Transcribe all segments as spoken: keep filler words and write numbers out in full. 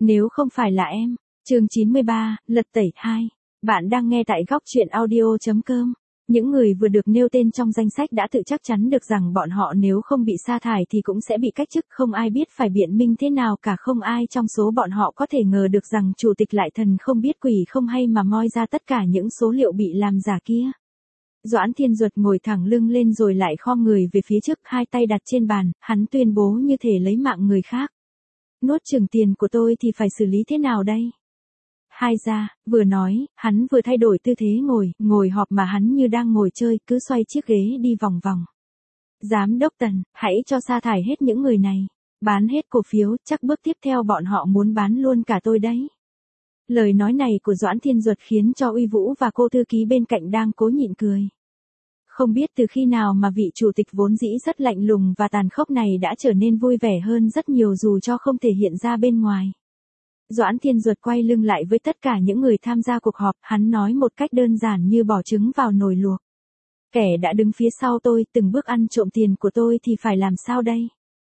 Nếu không phải là em. Chương chín mươi ba, lật tẩy hai. Bạn đang nghe tại góc truyện audio chấm com. Những người vừa được nêu tên trong danh sách đã tự chắc chắn được rằng bọn họ nếu không bị sa thải thì cũng sẽ bị cách chức, không ai biết phải biện minh thế nào cả, không ai trong số bọn họ có thể ngờ được rằng chủ tịch lại thần không biết quỷ không hay mà moi ra tất cả những số liệu bị làm giả kia. Doãn Thiên Duật ngồi thẳng lưng lên rồi lại khom người về phía trước, hai tay đặt trên bàn, hắn tuyên bố như thể lấy mạng người khác. Nuốt chửng tiền của tôi thì phải xử lý thế nào đây? Hai ra, vừa nói, hắn vừa thay đổi tư thế ngồi, ngồi họp mà hắn như đang ngồi chơi, cứ xoay chiếc ghế đi vòng vòng. Giám đốc Tần, hãy cho sa thải hết những người này. Bán hết cổ phiếu, chắc bước tiếp theo bọn họ muốn bán luôn cả tôi đấy. Lời nói này của Doãn Thiên Duật khiến cho Uy Vũ và cô thư ký bên cạnh đang cố nhịn cười. Không biết từ khi nào mà vị chủ tịch vốn dĩ rất lạnh lùng và tàn khốc này đã trở nên vui vẻ hơn rất nhiều dù cho không thể hiện ra bên ngoài. Doãn Thiên Duật quay lưng lại với tất cả những người tham gia cuộc họp, hắn nói một cách đơn giản như bỏ trứng vào nồi luộc. Kẻ đã đứng phía sau tôi, từng bước ăn trộm tiền của tôi thì phải làm sao đây?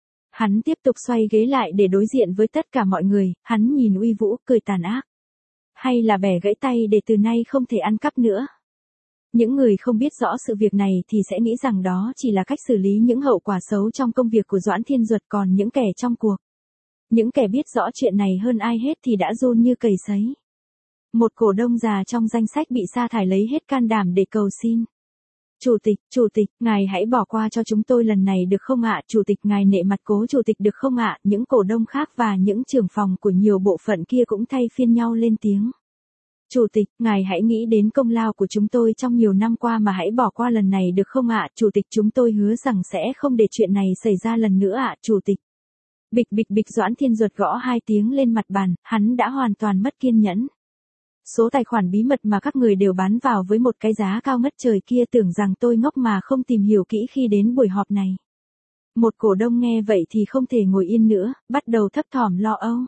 Hắn tiếp tục xoay ghế lại để đối diện với tất cả mọi người, hắn nhìn Uy Vũ cười tàn ác. Hay là bẻ gãy tay để từ nay không thể ăn cắp nữa? Những người không biết rõ sự việc này thì sẽ nghĩ rằng đó chỉ là cách xử lý những hậu quả xấu trong công việc của Doãn Thiên Duật, còn những kẻ trong cuộc, những kẻ biết rõ chuyện này hơn ai hết thì đã run như cầy sấy. Một cổ đông già trong danh sách bị sa thải lấy hết can đảm để cầu xin. Chủ tịch, chủ tịch, ngài hãy bỏ qua cho chúng tôi lần này được không ạ? Chủ tịch, ngài nể mặt cố chủ tịch được không ạ? Những cổ đông khác và những trưởng phòng của nhiều bộ phận kia cũng thay phiên nhau lên tiếng. Chủ tịch, ngài hãy nghĩ đến công lao của chúng tôi trong nhiều năm qua mà hãy bỏ qua lần này được không ạ? Chủ tịch, chúng tôi hứa rằng sẽ không để chuyện này xảy ra lần nữa ạ, chủ tịch. Bịch bịch bịch, Doãn Thiên Duật gõ hai tiếng lên mặt bàn, hắn đã hoàn toàn mất kiên nhẫn. Số tài khoản bí mật mà các người đều bán vào với một cái giá cao ngất trời kia, tưởng rằng tôi ngốc mà không tìm hiểu kỹ khi đến buổi họp này. Một cổ đông nghe vậy thì không thể ngồi yên nữa, bắt đầu thấp thỏm lo âu.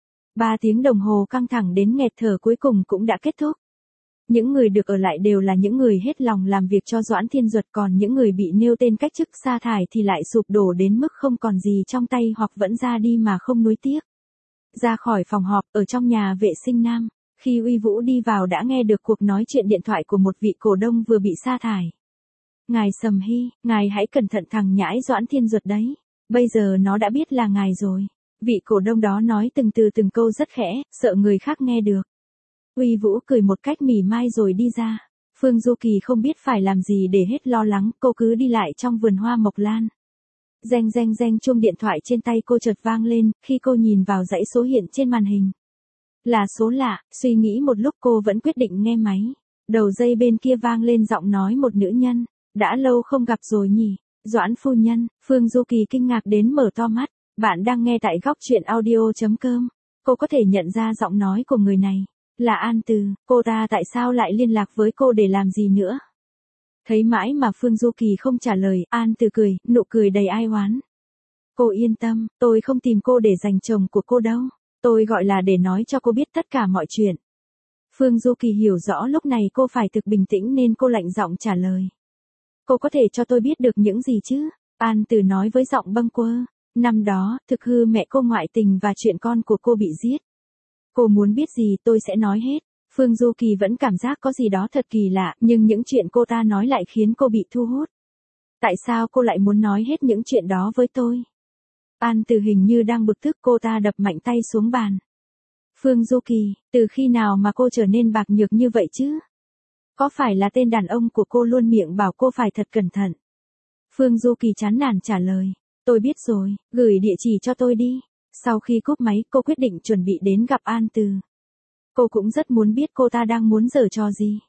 Ba tiếng đồng hồ căng thẳng đến nghẹt thở cuối cùng cũng đã kết thúc. Những người được ở lại đều là những người hết lòng làm việc cho Doãn Thiên Duật, còn những người bị nêu tên cách chức sa thải thì lại sụp đổ đến mức không còn gì trong tay hoặc vẫn ra đi mà không nuối tiếc. Ra khỏi phòng họp, ở trong nhà vệ sinh nam, khi Uy Vũ đi vào đã nghe được cuộc nói chuyện điện thoại của một vị cổ đông vừa bị sa thải. Ngài Sầm Hy, ngài hãy cẩn thận thằng nhãi Doãn Thiên Duật đấy. Bây giờ nó đã biết là ngài rồi. Vị cổ đông đó nói từng từ từng câu rất khẽ, sợ người khác nghe được. Uy Vũ cười một cách mỉa mai rồi đi ra. Phương Du Kỳ không biết phải làm gì để hết lo lắng, cô cứ đi lại trong vườn hoa mộc lan. Reng reng reng, chuông điện thoại trên tay cô chợt vang lên, khi cô nhìn vào dãy số hiện trên màn hình. Là số lạ, suy nghĩ một lúc cô vẫn quyết định nghe máy. Đầu dây bên kia vang lên giọng nói một nữ nhân. Đã lâu không gặp rồi nhỉ? Doãn phu nhân. Phương Du Kỳ kinh ngạc đến mở to mắt. Bạn đang nghe tại góc truyện audio chấm com. Cô có thể nhận ra giọng nói của người này. Là An Từ, cô ta tại sao lại liên lạc với cô để làm gì nữa? Thấy mãi mà Phương Du Kỳ không trả lời, An Từ cười, nụ cười đầy ai oán. Cô yên tâm, tôi không tìm cô để giành chồng của cô đâu. Tôi gọi là để nói cho cô biết tất cả mọi chuyện. Phương Du Kỳ hiểu rõ lúc này cô phải thực bình tĩnh nên cô lạnh giọng trả lời. Cô có thể cho tôi biết được những gì chứ? An Từ nói với giọng bâng quơ. Năm đó, thực hư mẹ cô ngoại tình và chuyện con của cô bị giết. Cô muốn biết gì tôi sẽ nói hết. Phương Du Kỳ vẫn cảm giác có gì đó thật kỳ lạ, nhưng những chuyện cô ta nói lại khiến cô bị thu hút. Tại sao cô lại muốn nói hết những chuyện đó với tôi? An Từ hình như đang bực tức, cô ta đập mạnh tay xuống bàn. Phương Du Kỳ, từ khi nào mà cô trở nên bạc nhược như vậy chứ? Có phải là tên đàn ông của cô luôn miệng bảo cô phải thật cẩn thận? Phương Du Kỳ chán nản trả lời. Tôi biết rồi, gửi địa chỉ cho tôi đi. Sau khi cúp máy, cô quyết định chuẩn bị đến gặp An Từ. Cô cũng rất muốn biết cô ta đang muốn giở trò gì.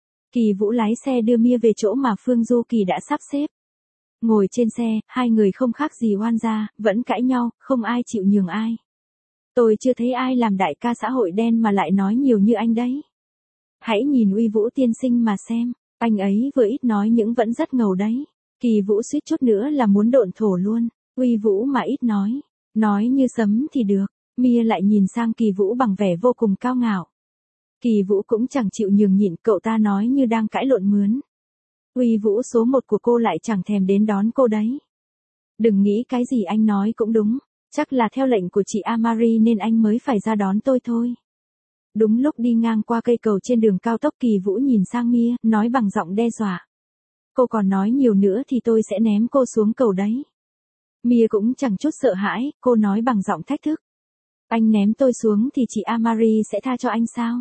Kỳ Vũ lái xe đưa Mia về chỗ mà Phương Du Kỳ đã sắp xếp. Ngồi trên xe, hai người không khác gì oan gia, vẫn cãi nhau, không ai chịu nhường ai. Tôi chưa thấy ai làm đại ca xã hội đen mà lại nói nhiều như anh đấy. Hãy nhìn Uy Vũ tiên sinh mà xem, anh ấy vừa ít nói nhưng vẫn rất ngầu đấy. Kỳ Vũ suýt chút nữa là muốn độn thổ luôn. Uy Vũ mà ít nói, nói như sấm thì được. Mia lại nhìn sang Kỳ Vũ bằng vẻ vô cùng cao ngạo. Kỳ Vũ cũng chẳng chịu nhường nhịn, cậu ta nói như đang cãi lộn mướn. Uy Vũ số một của cô lại chẳng thèm đến đón cô đấy. Đừng nghĩ cái gì anh nói cũng đúng. Chắc là theo lệnh của chị Amari nên anh mới phải ra đón tôi thôi. Đúng lúc đi ngang qua cây cầu trên đường cao tốc, Kỳ Vũ nhìn sang Mia, nói bằng giọng đe dọa. Cô còn nói nhiều nữa thì tôi sẽ ném cô xuống cầu đấy. Mia cũng chẳng chút sợ hãi, cô nói bằng giọng thách thức. Anh ném tôi xuống thì chị Amari sẽ tha cho anh sao?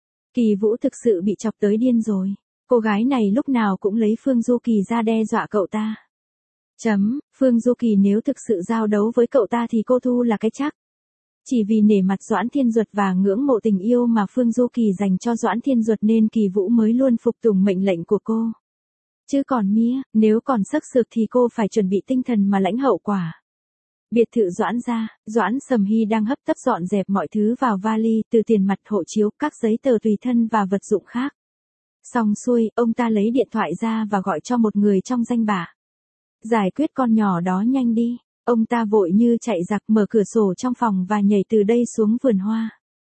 Kỳ Vũ thực sự bị chọc tới điên rồi. Cô gái này lúc nào cũng lấy Phương Du Kỳ ra đe dọa cậu ta. Chấm, Phương Du Kỳ nếu thực sự giao đấu với cậu ta thì cô thu là cái chắc. Chỉ vì nể mặt Doãn Thiên Duật và ngưỡng mộ tình yêu mà Phương Du Kỳ dành cho Doãn Thiên Duật nên Kỳ Vũ mới luôn phục tùng mệnh lệnh của cô. Chứ còn Mia, nếu còn sức sược thì cô phải chuẩn bị tinh thần mà lãnh hậu quả. Biệt thự Doãn gia, Doãn Sầm Hy đang hấp tấp dọn dẹp mọi thứ vào vali, từ tiền mặt, hộ chiếu, các giấy tờ tùy thân và vật dụng khác. Xong xuôi, ông ta lấy điện thoại ra và gọi cho một người trong danh bạ. Giải quyết con nhỏ đó nhanh đi. Ông ta vội như chạy giặc mở cửa sổ trong phòng và nhảy từ đây xuống vườn hoa.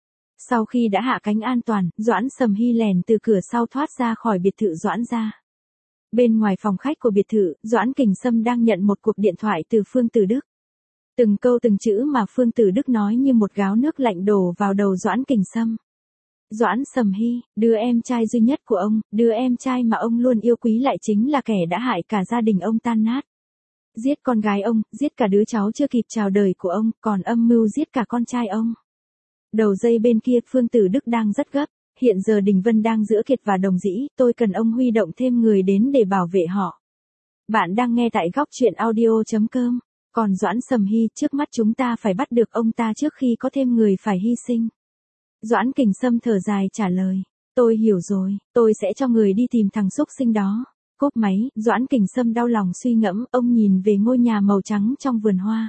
Sau khi đã hạ cánh an toàn, Doãn Sầm Hy lèn từ cửa sau thoát ra khỏi biệt thự Doãn gia. Bên ngoài phòng khách của biệt thự, Doãn Kình Sâm đang nhận một cuộc điện thoại từ Phương Tử Đức. Từng câu từng chữ mà Phương Tử Đức nói như một gáo nước lạnh đổ vào đầu Doãn Kình Sâm. Doãn Sầm Hy, đứa em trai duy nhất của ông, đứa em trai mà ông luôn yêu quý lại chính là kẻ đã hại cả gia đình ông tan nát. Giết con gái ông, giết cả đứa cháu chưa kịp chào đời của ông, còn âm mưu giết cả con trai ông. Đầu dây bên kia, Phương Tử Đức đang rất gấp. Hiện giờ Đình Vân đang giữa Kiệt và Đồng Dĩ, tôi cần ông huy động thêm người đến để bảo vệ họ. Bạn đang nghe tại góc truyện audio chấm com. Còn Doãn Sầm Hy, trước mắt chúng ta phải bắt được ông ta trước khi có thêm người phải hy sinh. Doãn Kình Sâm thở dài trả lời. Tôi hiểu rồi, tôi sẽ cho người đi tìm thằng xúc sinh đó. Cúp máy, Doãn Kình Sâm đau lòng suy ngẫm, ông nhìn về ngôi nhà màu trắng trong vườn hoa.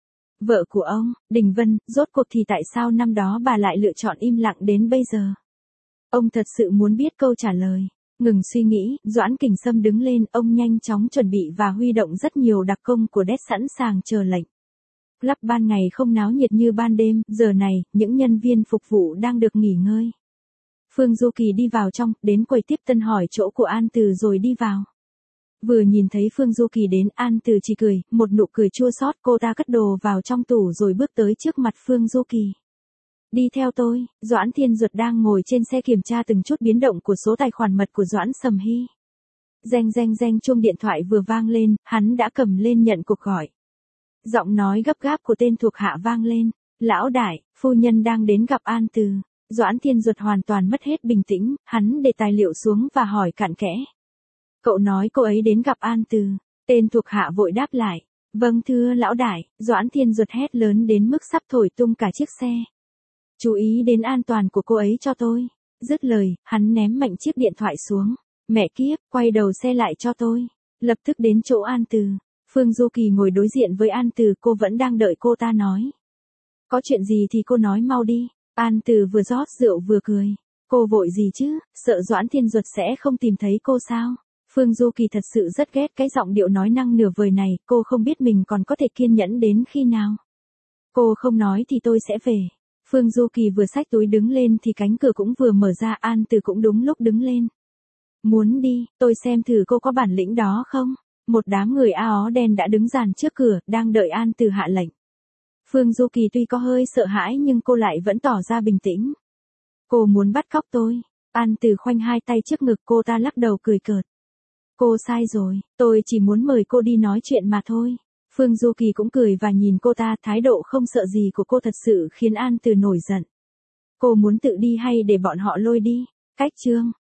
Vợ của ông, Đình Vân, rốt cuộc thì tại sao năm đó bà lại lựa chọn im lặng đến bây giờ? Ông thật sự muốn biết câu trả lời. Ngừng suy nghĩ, Doãn Kình Sâm đứng lên, ông nhanh chóng chuẩn bị và huy động rất nhiều đặc công của đét sẵn sàng chờ lệnh. Club ban ngày không náo nhiệt như ban đêm, giờ này, những nhân viên phục vụ đang được nghỉ ngơi. Phương Du Kỳ đi vào trong, đến quầy tiếp tân hỏi chỗ của An Từ rồi đi vào. Vừa nhìn thấy Phương Du Kỳ đến, An Từ chỉ cười, một nụ cười chua xót, cô ta cất đồ vào trong tủ rồi bước tới trước mặt Phương Du Kỳ. Đi theo tôi, Doãn Thiên Duật đang ngồi trên xe kiểm tra từng chút biến động của số tài khoản mật của Doãn Sầm Hy. Reng reng reng, chuông điện thoại vừa vang lên, hắn đã cầm lên nhận cuộc gọi. Giọng nói gấp gáp của tên thuộc hạ vang lên. Lão đại, phu nhân đang đến gặp An Từ. Doãn Thiên Duật hoàn toàn mất hết bình tĩnh, hắn để tài liệu xuống và hỏi cặn kẽ. Cậu nói cô ấy đến gặp An Từ. Tên thuộc hạ vội đáp lại. Vâng thưa lão đại, Doãn Thiên Duật hét lớn đến mức sắp thổi tung cả chiếc xe. Chú ý đến an toàn của cô ấy cho tôi. Dứt lời, hắn ném mạnh chiếc điện thoại xuống. Mẹ kiếp, quay đầu xe lại cho tôi. Lập tức đến chỗ An Từ. Phương Du Kỳ ngồi đối diện với An Từ, cô vẫn đang đợi cô ta nói. Có chuyện gì thì cô nói mau đi. An Từ vừa rót rượu vừa cười. Cô vội gì chứ, sợ Doãn Thiên Duật sẽ không tìm thấy cô sao? Phương Du Kỳ thật sự rất ghét cái giọng điệu nói năng nửa vời này, cô không biết mình còn có thể kiên nhẫn đến khi nào. Cô không nói thì tôi sẽ về. Phương Du Kỳ vừa xách túi đứng lên thì cánh cửa cũng vừa mở ra, An Từ cũng đúng lúc đứng lên. Muốn đi, tôi xem thử cô có bản lĩnh đó không? Một đám người a ó đen đã đứng dàn trước cửa, đang đợi An Từ hạ lệnh. Phương Du Kỳ tuy có hơi sợ hãi nhưng cô lại vẫn tỏ ra bình tĩnh. Cô muốn bắt cóc tôi. An Từ khoanh hai tay trước ngực, cô ta lắc đầu cười cợt. Cô sai rồi, tôi chỉ muốn mời cô đi nói chuyện mà thôi. Phương Du Kỳ cũng cười và nhìn cô ta, thái độ không sợ gì của cô thật sự khiến An Từ nổi giận. Cô muốn tự đi hay để bọn họ lôi đi? Cách chương.